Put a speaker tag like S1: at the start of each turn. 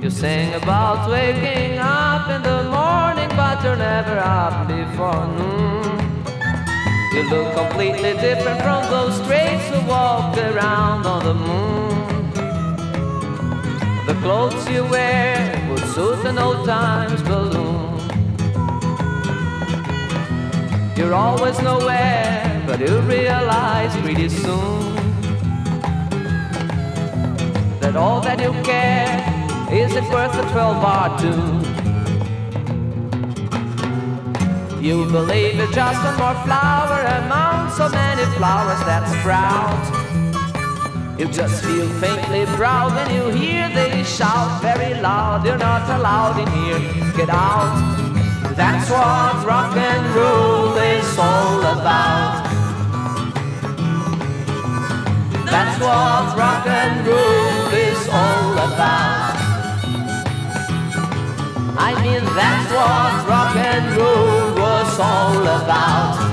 S1: You sing about waking up in the morning, but you're never up before noon. You look completely different from those straights who walk around on the moon. The clothes you wear would suit an old times balloon. You're always nowhere, but you'll realize pretty soon that all that you care isn't worth a 12-bar tune. You believe it's just one more flower among so many flowers that sprout. You just feel faintly proud when you hear they shout very loud, "You're not allowed in here, get out." That's what rock and roll is all about. That's what rock and roll is all about. I mean, that's what rock and roll was all about.